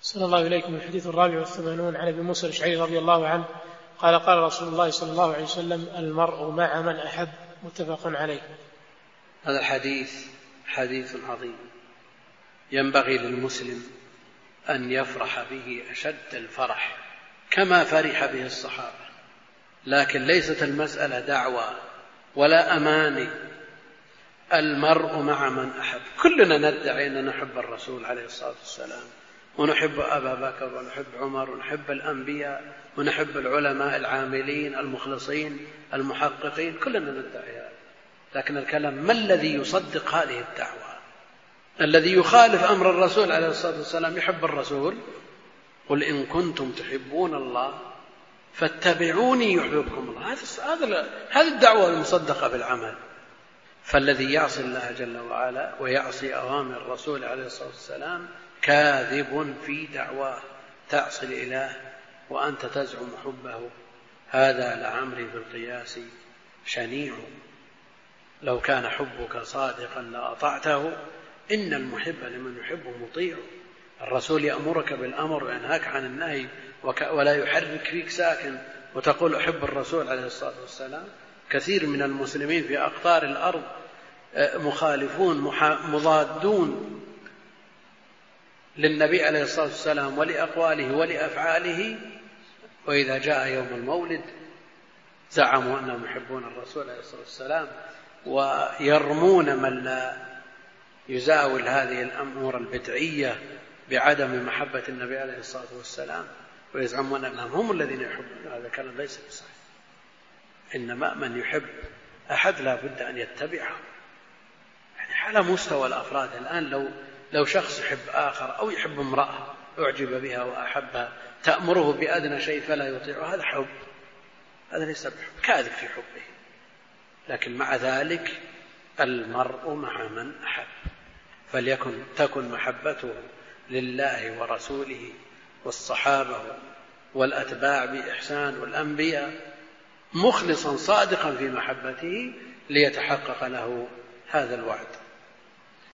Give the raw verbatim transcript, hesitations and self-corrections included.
صلى الله إليكم. الحديث الرابع والثمانون عن أبي موسى الأشعري رضي الله عنه قال قال رسول الله صلى الله عليه وسلم: المرء مع من أحب. متفق عليه. هذا الحديث حديث عظيم ينبغي للمسلم أن يفرح به أشد الفرح كما فرح به الصحابة، لكن ليست المسألة دعوة ولا أماني. المرء مع من أحب. كلنا ندعي أن نحب الرسول عليه الصلاة والسلام، ونحب أبا بكر، ونحب عمر، ونحب الأنبياء، ونحب العلماء العاملين المخلصين المحققين، كلنا ندعي هذا. لكن الكلام: ما الذي يصدق هذه الدعوة؟ الذي يخالف أمر الرسول عليه الصلاة والسلام يحب الرسول؟ قل إن كنتم تحبون الله فاتبعوني يحببكم الله. هذا هذه الدعوة المصدقة بالعمل. فالذي يعصي الله جل وعلا ويعصي أوامر الرسول عليه الصلاة والسلام كاذب في دعواه. تعصي الإله وأنت تزعم حبه، هذا لعمري بالقياس شنيع. لو كان حبك صادقا لأطعته، إن المحب لمن يحب مطيع. الرسول يأمرك بالأمر وينهاك عن النهي ولا يحرك فيك ساكن وتقول أحب الرسول عليه الصلاة والسلام. كثير من المسلمين في أقطار الأرض مخالفون مضادون للنبي عليه الصلاة والسلام ولأقواله ولأفعاله، وإذا جاء يوم المولد زعموا أنهم يحبون الرسول عليه الصلاة والسلام، ويرمون من لا يزاول هذه الأمور البدعية بعدم محبة النبي عليه الصلاة والسلام، ويزعمون أنهم هم الذين يحبون. هذا كلام ليس بصحيح. إنما من يحب أحد لا بد أن يتبعه. يعني على مستوى الأفراد الآن، لو لو شخص يحب آخر أو يحب امرأة أعجب بها وأحبها، تأمره بأدنى شيء فلا يطيعه، هذا حب، هذا ليس بحب، كاذب في حبه. لكن مع ذلك المرء مع من أحب، فليكن تكن محبته لله ورسوله والصحابة والأتباع بإحسان والأنبياء، مخلصا صادقا في محبته ليتحقق له هذا الوعد.